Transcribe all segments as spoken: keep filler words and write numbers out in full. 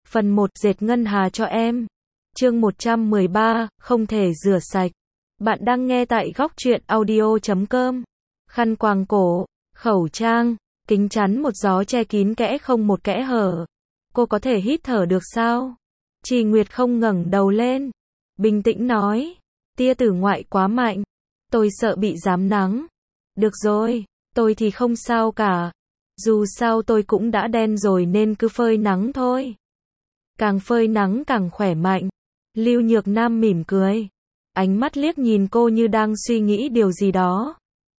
Phần một, dệt ngân hà cho em. Chương một trăm mười ba, không thể rửa sạch. Bạn đang nghe tại góc truyện audio chấm com. Khăn quàng cổ, khẩu trang, kính chắn một gió che kín kẽ không một kẽ hở. Cô có thể hít thở được sao? Trì Nguyệt không ngẩng đầu lên. Bình tĩnh nói. Tia tử ngoại quá mạnh. Tôi sợ bị rám nắng. Được rồi, tôi thì không sao cả. Dù sao tôi cũng đã đen rồi nên cứ phơi nắng thôi. Càng phơi nắng càng khỏe mạnh. Lưu Nhược Nam mỉm cười. Ánh mắt liếc nhìn cô như đang suy nghĩ điều gì đó.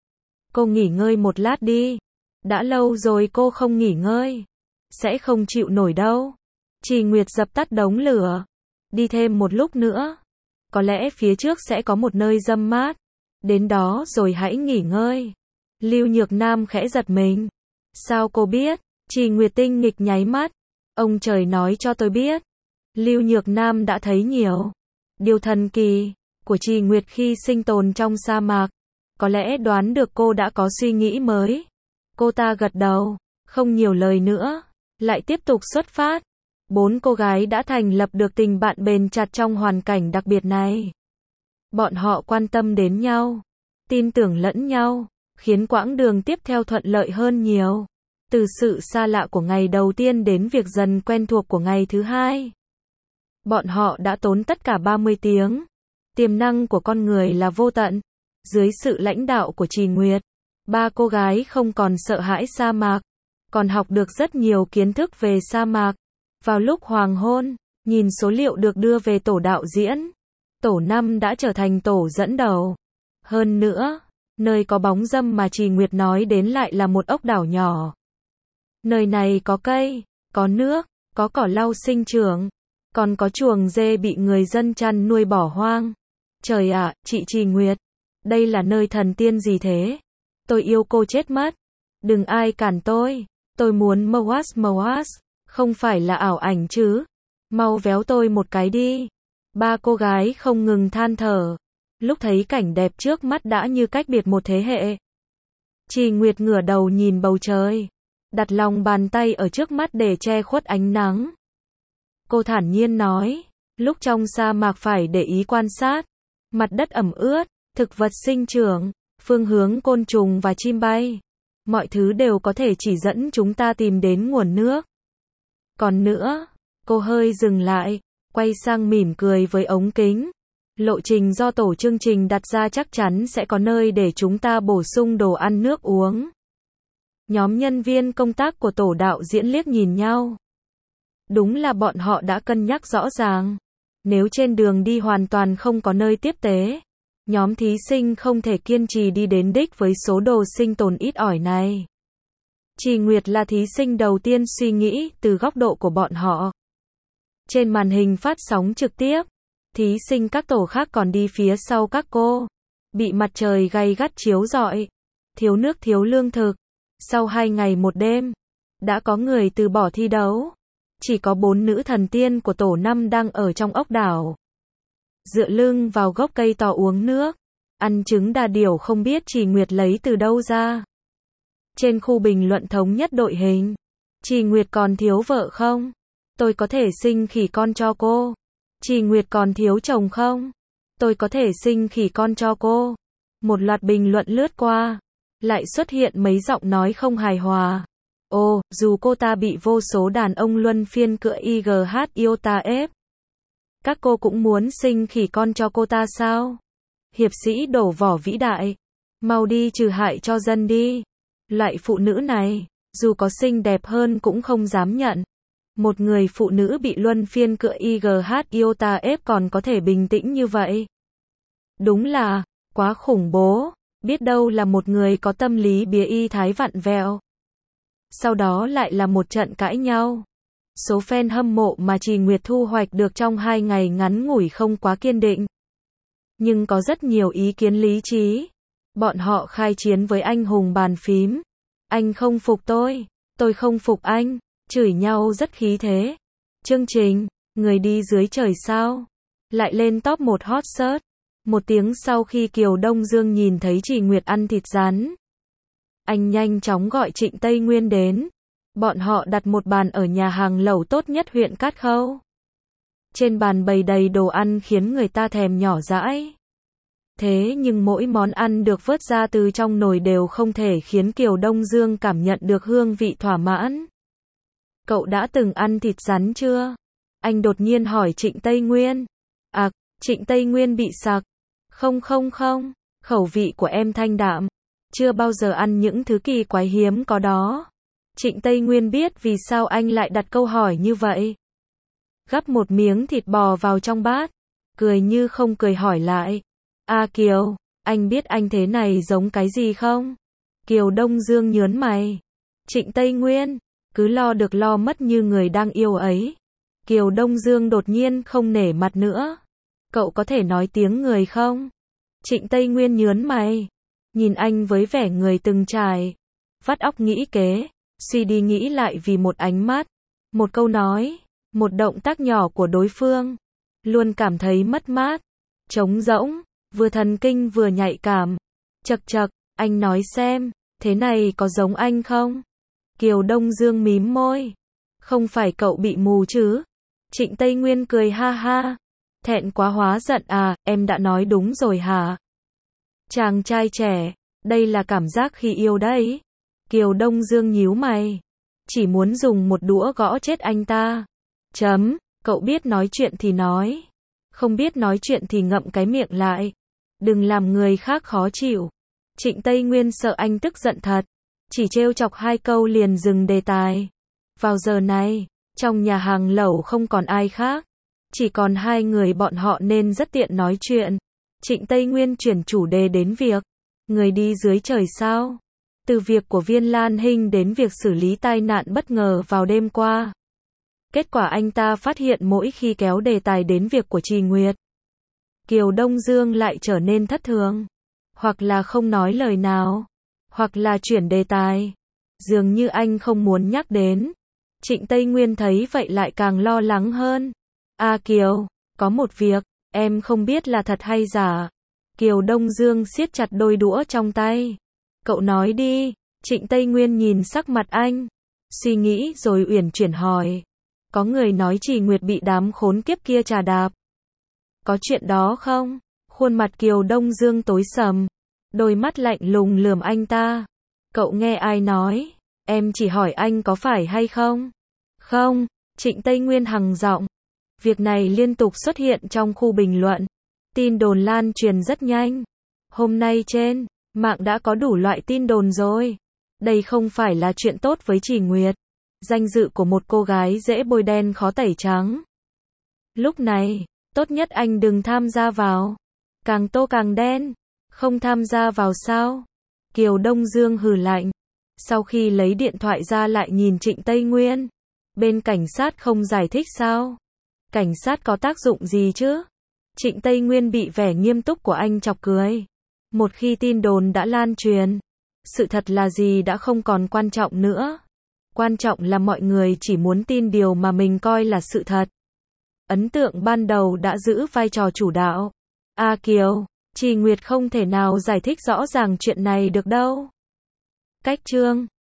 Cô nghỉ ngơi một lát đi. Đã lâu rồi cô không nghỉ ngơi. Sẽ không chịu nổi đâu. Trì Nguyệt dập tắt đống lửa. Đi thêm một lúc nữa. Có lẽ phía trước sẽ có một nơi râm mát. Đến đó rồi hãy nghỉ ngơi. Lưu Nhược Nam khẽ giật mình. Sao cô biết? Trì Nguyệt tinh nghịch nháy mắt. Ông trời nói cho tôi biết. Lưu Nhược Nam đã thấy nhiều điều thần kỳ của Trì Nguyệt khi sinh tồn trong sa mạc. Có lẽ đoán được cô đã có suy nghĩ mới. Cô ta gật đầu, không nhiều lời nữa, lại tiếp tục xuất phát. Bốn cô gái đã thành lập được tình bạn bền chặt trong hoàn cảnh đặc biệt này. Bọn họ quan tâm đến nhau, tin tưởng lẫn nhau, khiến quãng đường tiếp theo thuận lợi hơn nhiều. Từ sự xa lạ của ngày đầu tiên đến việc dần quen thuộc của ngày thứ hai. Bọn họ đã tốn tất cả ba mươi tiếng. Tiềm năng của con người là vô tận. Dưới sự lãnh đạo của Trì Nguyệt, ba cô gái không còn sợ hãi sa mạc, còn học được rất nhiều kiến thức về sa mạc. Vào lúc hoàng hôn, nhìn số liệu được đưa về tổ đạo diễn, tổ năm đã trở thành tổ dẫn đầu. Hơn nữa, nơi có bóng râm mà Trì Nguyệt nói đến lại là một ốc đảo nhỏ. Nơi này có cây, có nước, có cỏ lau sinh trưởng, còn có chuồng dê bị người dân chăn nuôi bỏ hoang. Trời ạ, chị Trì Nguyệt, đây là nơi thần tiên gì thế? Tôi yêu cô chết mất. Đừng ai cản tôi, tôi muốn Moas Moas, không phải là ảo ảnh chứ. Mau véo tôi một cái đi. Ba cô gái không ngừng than thở. Lúc thấy cảnh đẹp trước mắt đã như cách biệt một thế hệ. Trì Nguyệt ngửa đầu nhìn bầu trời, đặt lòng bàn tay ở trước mắt để che khuất ánh nắng. Cô thản nhiên nói, lúc trong sa mạc phải để ý quan sát, mặt đất ẩm ướt, thực vật sinh trưởng, phương hướng côn trùng và chim bay. Mọi thứ đều có thể chỉ dẫn chúng ta tìm đến nguồn nước. Còn nữa, cô hơi dừng lại, quay sang mỉm cười với ống kính. Lộ trình do tổ chương trình đặt ra chắc chắn sẽ có nơi để chúng ta bổ sung đồ ăn nước uống. Nhóm nhân viên công tác của tổ đạo diễn liếc nhìn nhau. Đúng là bọn họ đã cân nhắc rõ ràng. Nếu trên đường đi hoàn toàn không có nơi tiếp tế, nhóm thí sinh không thể kiên trì đi đến đích với số đồ sinh tồn ít ỏi này. Trì Nguyệt là thí sinh đầu tiên suy nghĩ từ góc độ của bọn họ. Trên màn hình phát sóng trực tiếp, thí sinh các tổ khác còn đi phía sau các cô. Bị mặt trời gay gắt chiếu rọi, thiếu nước thiếu lương thực. Sau hai ngày một đêm, đã có người từ bỏ thi đấu. Chỉ có bốn nữ thần tiên của tổ năm đang ở trong ốc đảo. Dựa lưng vào gốc cây to uống nước. Ăn trứng đà điểu không biết Trì Nguyệt lấy từ đâu ra. Trên khu bình luận thống nhất đội hình. Trì Nguyệt còn thiếu vợ không? Tôi có thể sinh khỉ con cho cô. Trì Nguyệt còn thiếu chồng không? Tôi có thể sinh khỉ con cho cô. Một loạt bình luận lướt qua. Lại xuất hiện mấy giọng nói không hài hòa. Ồ, dù cô ta bị vô số đàn ông luân phiên cựa i giê hát Iota ép. Các cô cũng muốn sinh khỉ con cho cô ta sao? Hiệp sĩ đổ vỏ vĩ đại. Mau đi trừ hại cho dân đi. Loại phụ nữ này, dù có xinh đẹp hơn cũng không dám nhận. Một người phụ nữ bị luân phiên cựa i giê hát Iota ép còn có thể bình tĩnh như vậy. Đúng là, quá khủng bố. Biết đâu là một người có tâm lý bía y thái vặn vẹo. Sau đó lại là một trận cãi nhau. Số fan hâm mộ mà Trì Nguyệt thu hoạch được trong hai ngày ngắn ngủi không quá kiên định. Nhưng có rất nhiều ý kiến lý trí. Bọn họ khai chiến với anh hùng bàn phím. Anh không phục tôi, tôi không phục anh. Chửi nhau rất khí thế. Chương trình, người đi dưới trời sao? Lại lên top một hot search. Một tiếng sau khi Kiều Đông Dương nhìn thấy Trì Nguyệt ăn thịt rắn, anh nhanh chóng gọi Trịnh Tây Nguyên đến. Bọn họ đặt một bàn ở nhà hàng lẩu tốt nhất huyện Cát Khâu. Trên bàn bày đầy đồ ăn khiến người ta thèm nhỏ dãi. Thế nhưng mỗi món ăn được vớt ra từ trong nồi đều không thể khiến Kiều Đông Dương cảm nhận được hương vị thỏa mãn. Cậu đã từng ăn thịt rắn chưa? Anh đột nhiên hỏi Trịnh Tây Nguyên. À, Trịnh Tây Nguyên bị sặc. Không không không, khẩu vị của em thanh đạm. Chưa bao giờ ăn những thứ kỳ quái hiếm có đó. Trịnh Tây Nguyên biết vì sao anh lại đặt câu hỏi như vậy. Gắp một miếng thịt bò vào trong bát. Cười như không cười hỏi lại. À Kiều, anh biết anh thế này giống cái gì không? Kiều Đông Dương nhớn mày. Trịnh Tây Nguyên, cứ lo được lo mất như người đang yêu ấy. Kiều Đông Dương đột nhiên không nể mặt nữa. Cậu có thể nói tiếng người không? Trịnh Tây Nguyên nhớn mày. Nhìn anh với vẻ người từng trải. Vắt óc nghĩ kế. Suy đi nghĩ lại vì một ánh mắt. Một câu nói. Một động tác nhỏ của đối phương. Luôn cảm thấy mất mát. Trống rỗng. Vừa thần kinh vừa nhạy cảm. Chậc chậc, anh nói xem. Thế này có giống anh không? Kiều Đông Dương mím môi. Không phải cậu bị mù chứ? Trịnh Tây Nguyên cười ha ha. Thẹn quá hóa giận à, em đã nói đúng rồi hả? Chàng trai trẻ, đây là cảm giác khi yêu đấy. Kiều Đông Dương nhíu mày. Chỉ muốn dùng một đũa gõ chết anh ta. Chấm, cậu biết nói chuyện thì nói. Không biết nói chuyện thì ngậm cái miệng lại. Đừng làm người khác khó chịu. Trịnh Tây Nguyên sợ anh tức giận thật. Chỉ trêu chọc hai câu liền dừng đề tài. Vào giờ này, trong nhà hàng lẩu không còn ai khác. Chỉ còn hai người bọn họ nên rất tiện nói chuyện. Trịnh Tây Nguyên chuyển chủ đề đến việc. Người đi dưới trời sao? Từ việc của Viên Lan Hinh đến việc xử lý tai nạn bất ngờ vào đêm qua. Kết quả anh ta phát hiện mỗi khi kéo đề tài đến việc của Trì Nguyệt. Kiều Đông Dương lại trở nên thất thường. Hoặc là không nói lời nào. Hoặc là chuyển đề tài. Dường như anh không muốn nhắc đến. Trịnh Tây Nguyên thấy vậy lại càng lo lắng hơn. À Kiều, có một việc, em không biết là thật hay giả. Kiều Đông Dương siết chặt đôi đũa trong tay. Cậu nói đi. Trịnh Tây Nguyên nhìn sắc mặt anh. Suy nghĩ rồi uyển chuyển hỏi. Có người nói Trì Nguyệt bị đám khốn kiếp kia trà đạp. Có chuyện đó không? Khuôn mặt Kiều Đông Dương tối sầm. Đôi mắt lạnh lùng lườm anh ta. Cậu nghe ai nói? Em chỉ hỏi anh có phải hay không? Không, Trịnh Tây Nguyên hằng giọng. Việc này liên tục xuất hiện trong khu bình luận. Tin đồn lan truyền rất nhanh. Hôm nay trên mạng đã có đủ loại tin đồn rồi. Đây không phải là chuyện tốt với Trì Nguyệt. Danh dự của một cô gái dễ bôi đen khó tẩy trắng. Lúc này, tốt nhất anh đừng tham gia vào. Càng tô càng đen. Không tham gia vào sao? Kiều Đông Dương hừ lạnh. Sau khi lấy điện thoại ra lại nhìn Trịnh Tây Nguyên. Bên cảnh sát không giải thích sao? Cảnh sát có tác dụng gì chứ? Trịnh Tây Nguyên bị vẻ nghiêm túc của anh chọc cười. Một khi tin đồn đã lan truyền, sự thật là gì đã không còn quan trọng nữa. Quan trọng là mọi người chỉ muốn tin điều mà mình coi là sự thật. Ấn tượng ban đầu đã giữ vai trò chủ đạo. À Kiều, Trì Nguyệt không thể nào giải thích rõ ràng chuyện này được đâu. Cách chương